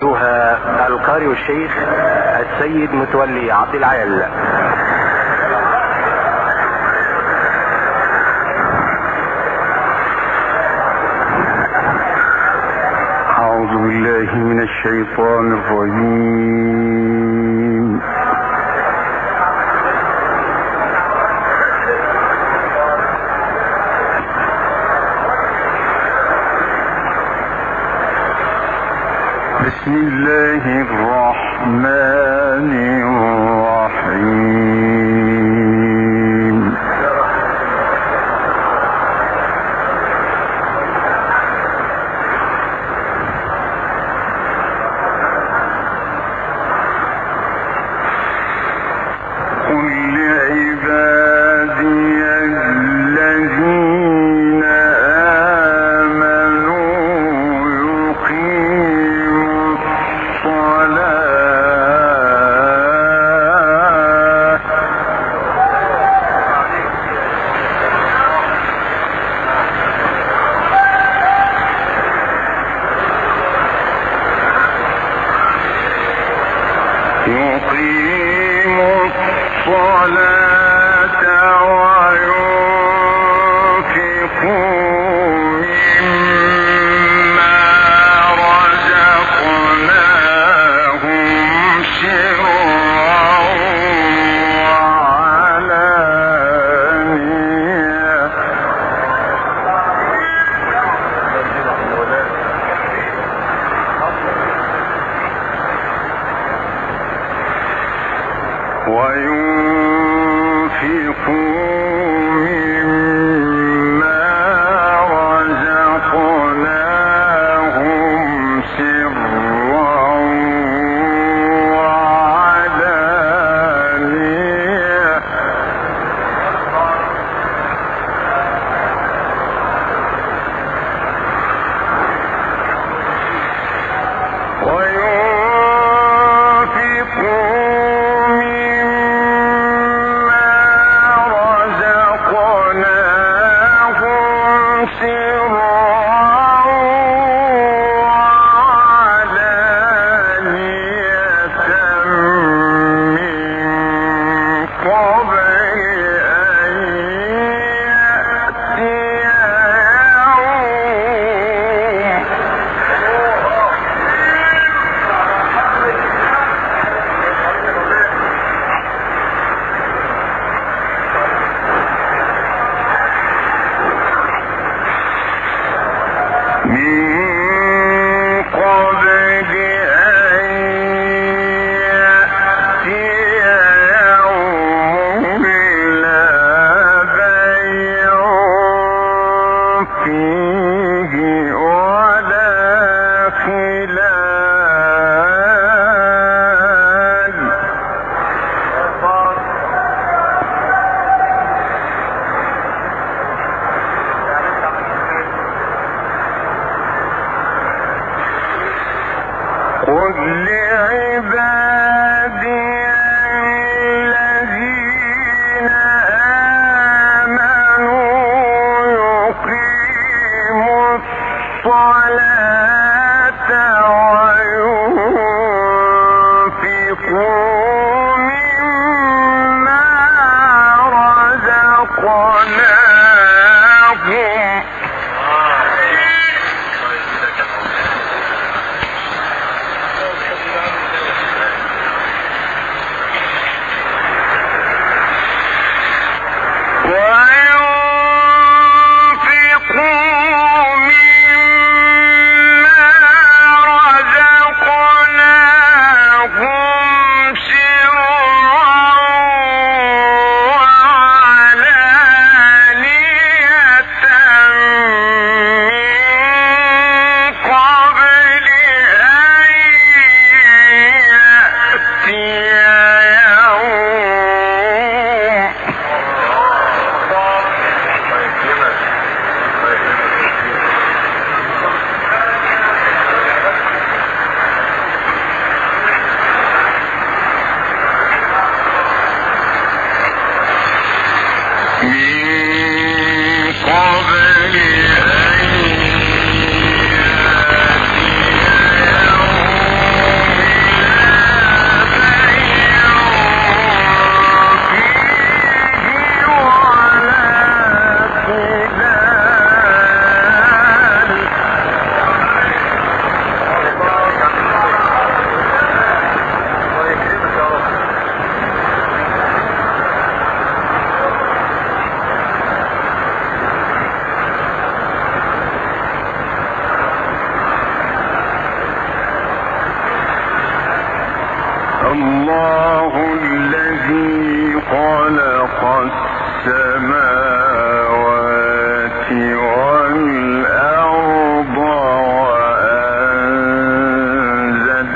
القارئ الشيخ السيد متولي عبد العال. أعوذ بالله من الشيطان الرجيم. بسم الله الرحمن الرحيم. قل لعبادي الذين يقيموا الصلاة وينفقوا مما رزقناهم سرا وعلانية وينفقوا مما رزقناهم سرا وعلانية قل لعبادي الذين آمنوا يقيموا الصلاة وينفقوا مما رزقناهم الله الذي خلق السماوات والأرض وأنزل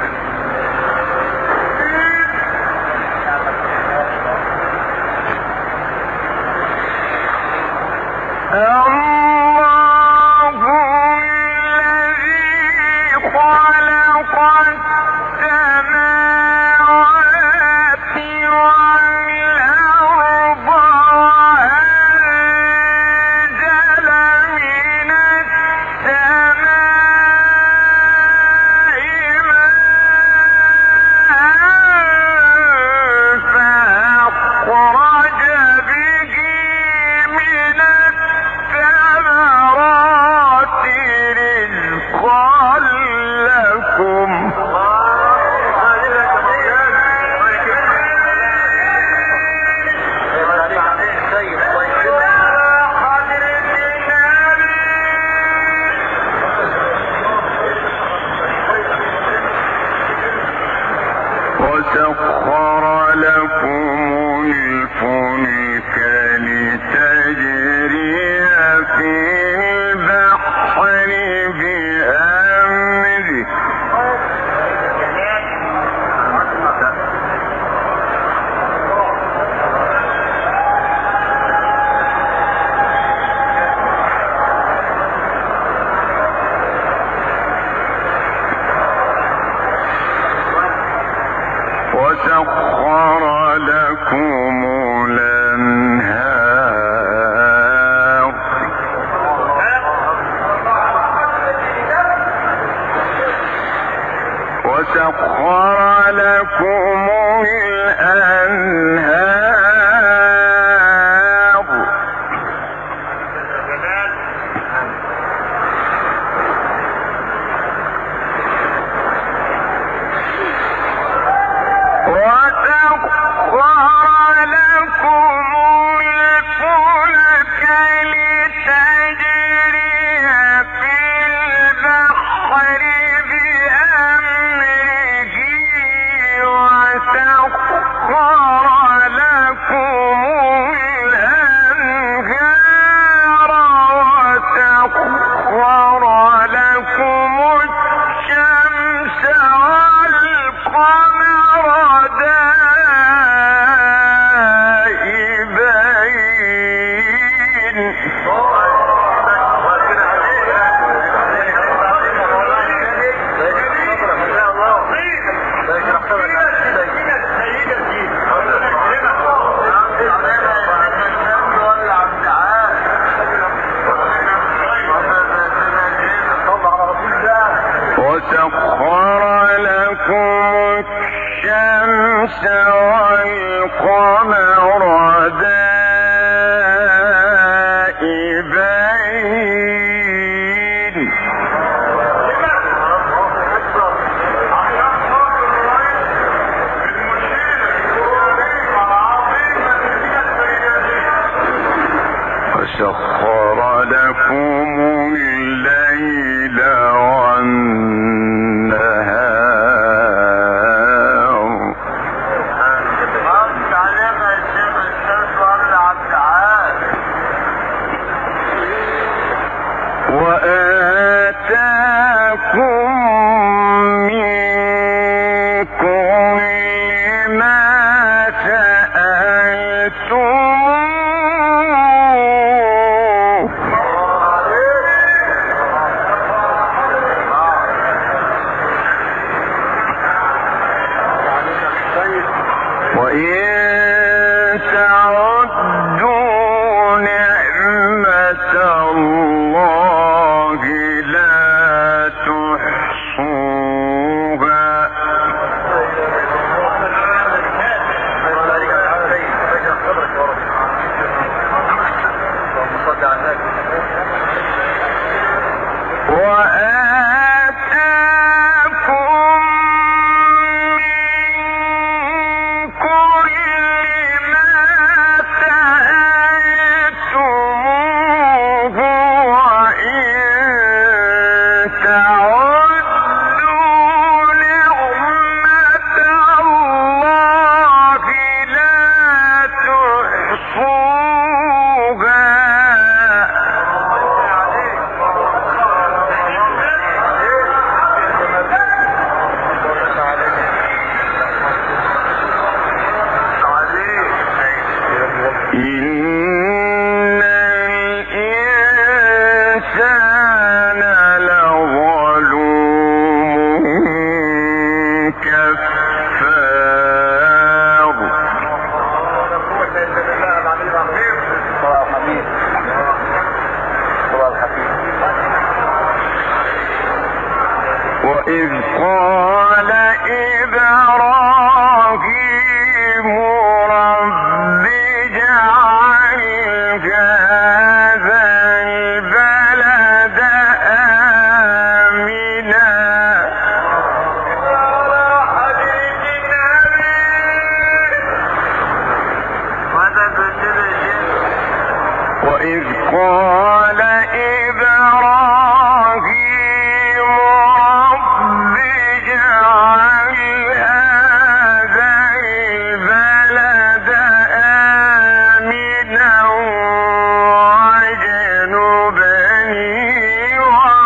وسخر لكم الفلك لتجري في البحر بأمره وسخر لكم الأنهار وسخر لكم الأنهار وسخر لكم الفلك لتجري في البحر بأمره وسخر لكم الأنهار وسخر لكم الشمس والقمر دائبين وسخر لكم الشمس والقمر دائبين وسخر لكم الليل والنهار قال إبراهيم رب اجعل هذا البلد آمنا وإذ قال إبراهيم رب اجعل هذا البلد آمنا واجنبني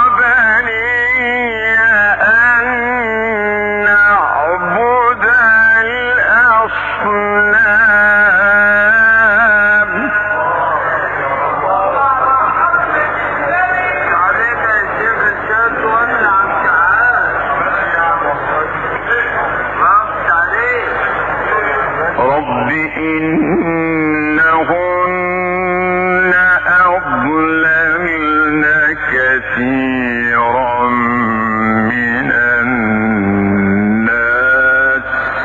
وبني أن نعبد الأصنام رب إنهن أضللن كثيرا من الناس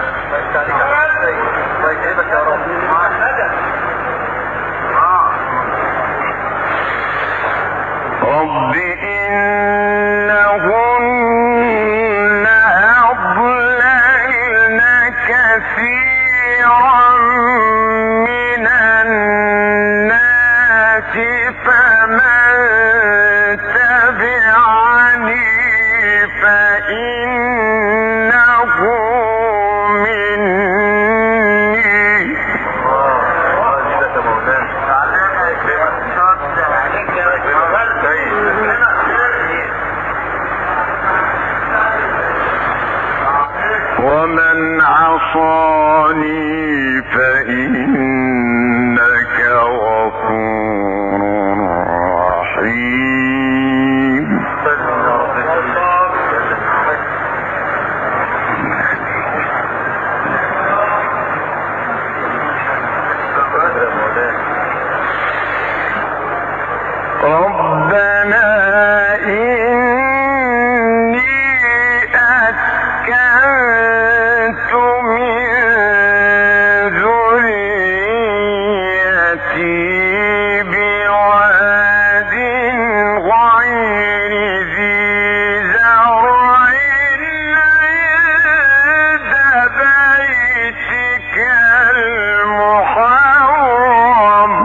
رب إنهن أضللن كثيرا من الناس فمن تبعني فإنه مني ومن عصاني فإنك غفور رحيم ربنا إني أسكنت من ذريتي بواد غير ذي زرع عند بيتك المحرم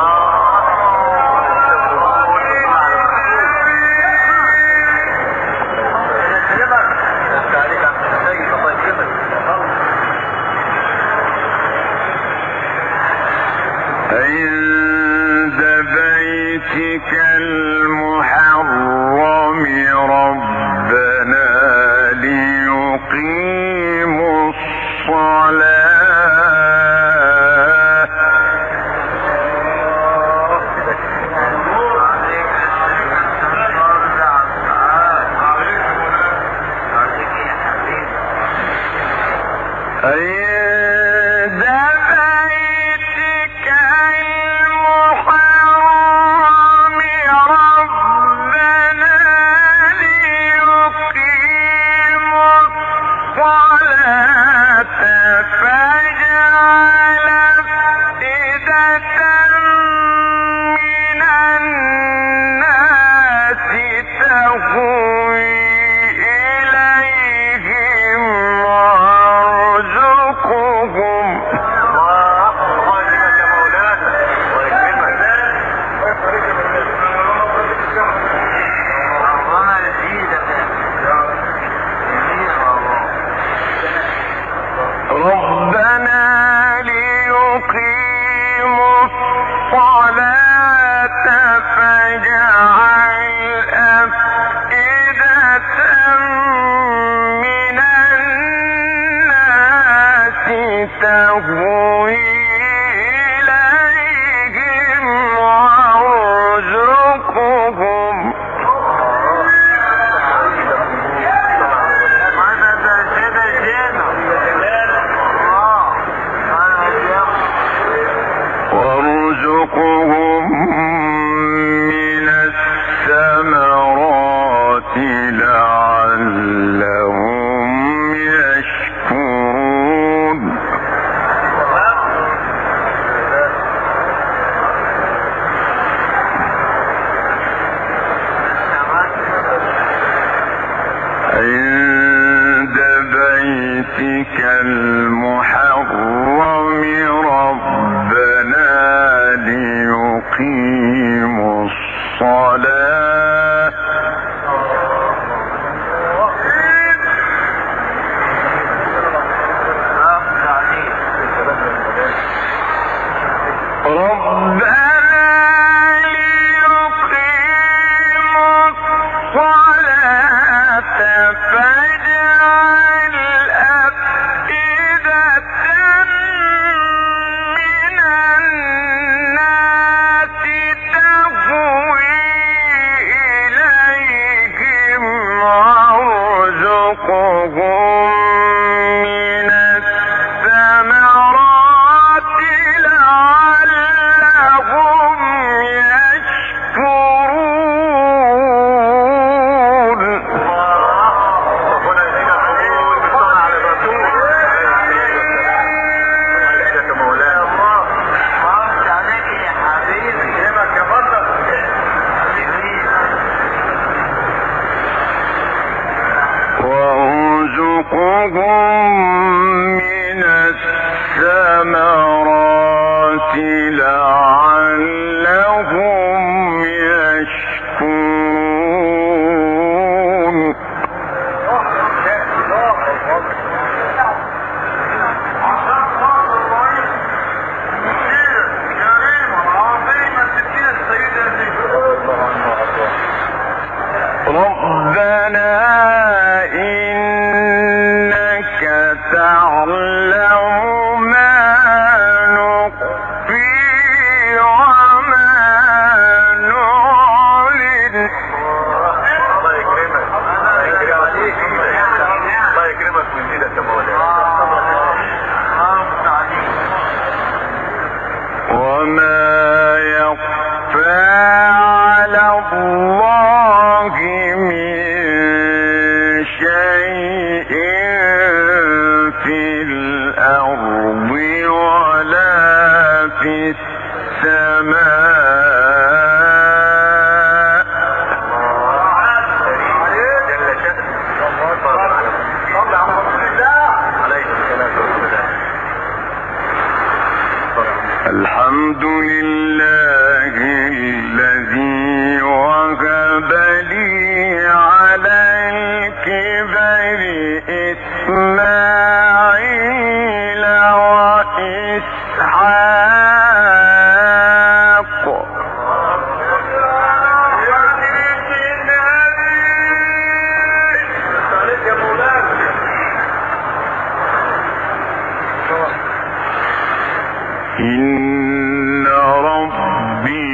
عند بيتك المحرم ربنا ليقيموا الصلاة عند بيتك المحرم ربنا ليقيموا الصلاة فاجعل أفئدة من الناس تهوي إليهم وارزقهم ربنا ليقيموا الصلاة فاجعل أفئدة من الناس تهوي إليهم وارزقهم وارزقهم من الثمرات لعلهم المحرم ربنا ليقيموا الصلاة فاجعل أفئدة من الناس تهوي إليهم وارزقهم من الثمرات لعلهم يشكرون. وارزقهم من الثمرات لعلهم يشكرون. ربنا إنك تعلم ما نخفي وما نعلن. الله يكرمك الله يكرمك ويزيدك يا مولانا. وما يخفى على الله من شيء في الأرض ولا في السماء. جل شأنه. الحمد لله الذي وهب لي على الكبر إسماعيل وإسحاق. إن ربي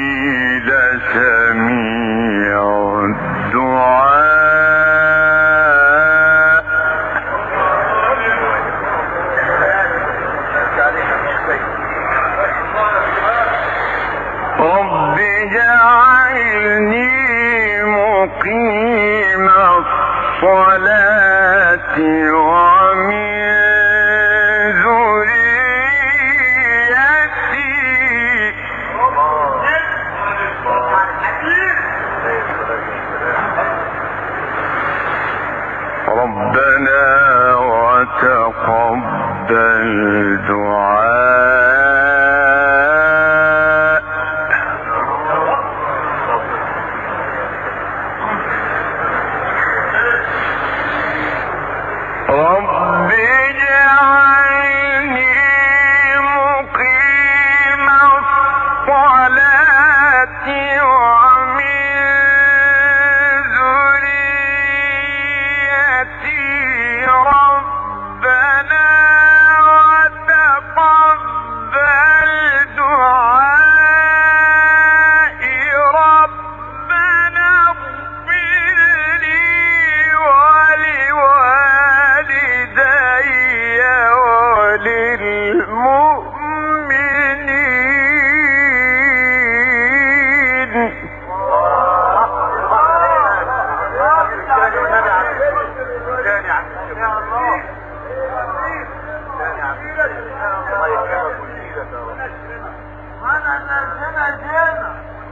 لسميع الدعاء. رب اجعلني مقيم الصلاة ومن ربنا وتقبل دعاء. رب اجعلني مقيم الصلاة ومن ذريتي ربنا وتقبل دعائي. ربنا اغفر لي ولوالدي وللمؤمنين. وانا نزلنا جينا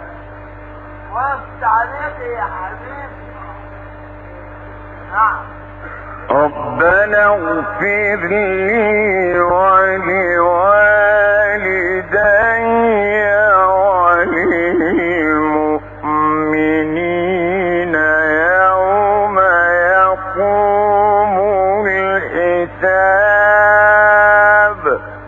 وقفت عليك يا حبيبي. نعم. ربنا ربنا اغفر لي ولوالدي وللمؤمنين يوم يقوم الحساب.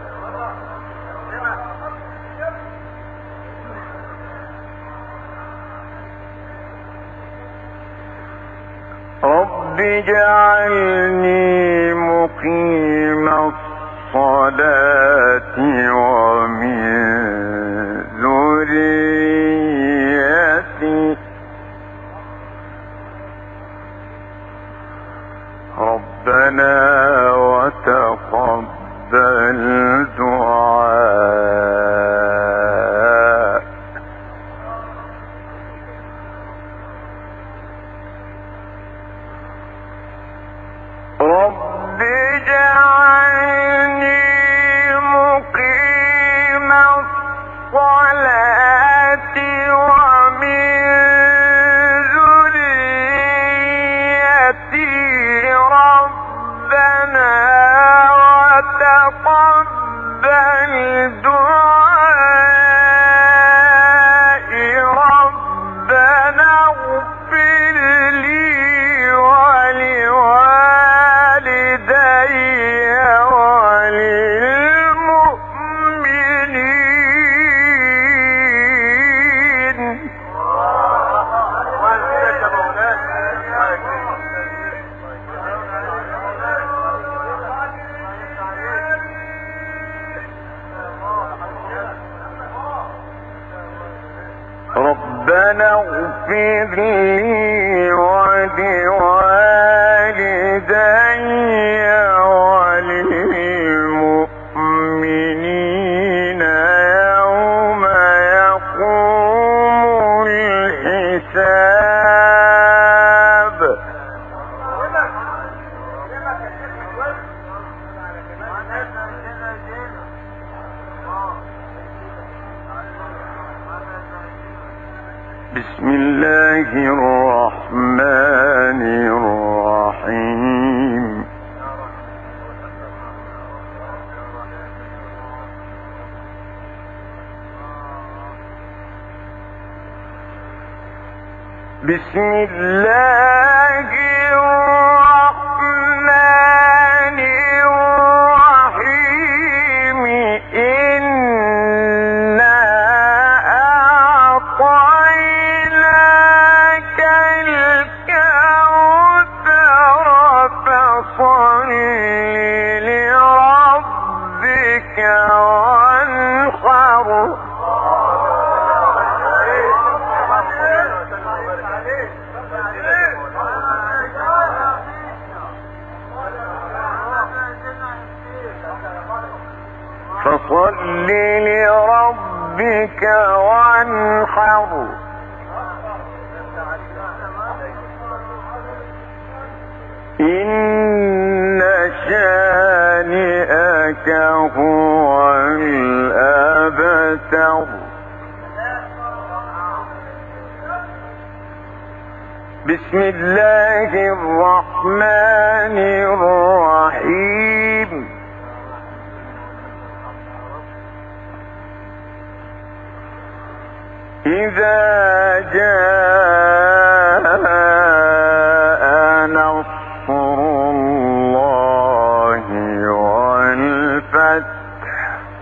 رب اجعلني مقيم الصلاة ومن ذريتي ربنا وتقبل دعاء. رب اجعلني مقيم الصلاة ومن ذريتي ربنا وتقبل دعائي. ربنا اغفر لي ولوالدي وللمؤمنين. ربنا اغفر لي ولوالدي وللمؤمنين يوم يقوم الحساب. بسم الله الرحمن الرحيم. بسم الله الرحمن الرحيم. إنا أعطيناك الكوثر فصل لربك وانحر. فصل لربك وانحر. إن شانئك هو الأبتر. بسم الله الرحمن الرحيم. إذا جاء نصر الله والفتح.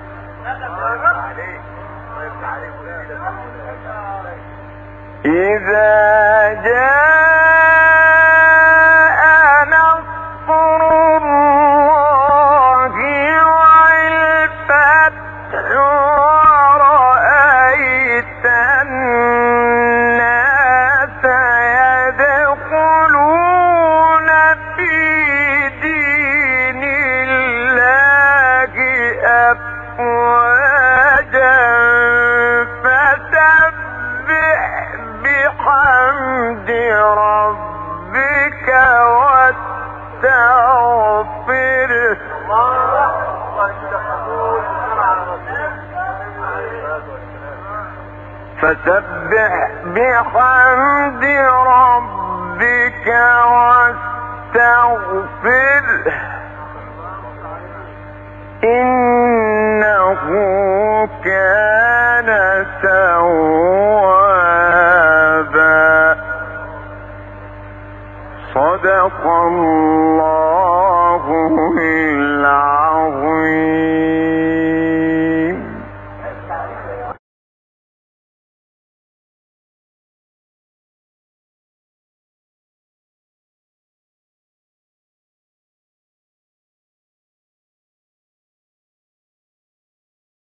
إذا جاء نصر الله والفتح ورأيت الناس يدخلون في دين الله أفواجا فسبح بحمد ربك واستغفره. فسبح بحمد ربك واستغفره. كان توابا. صدق الله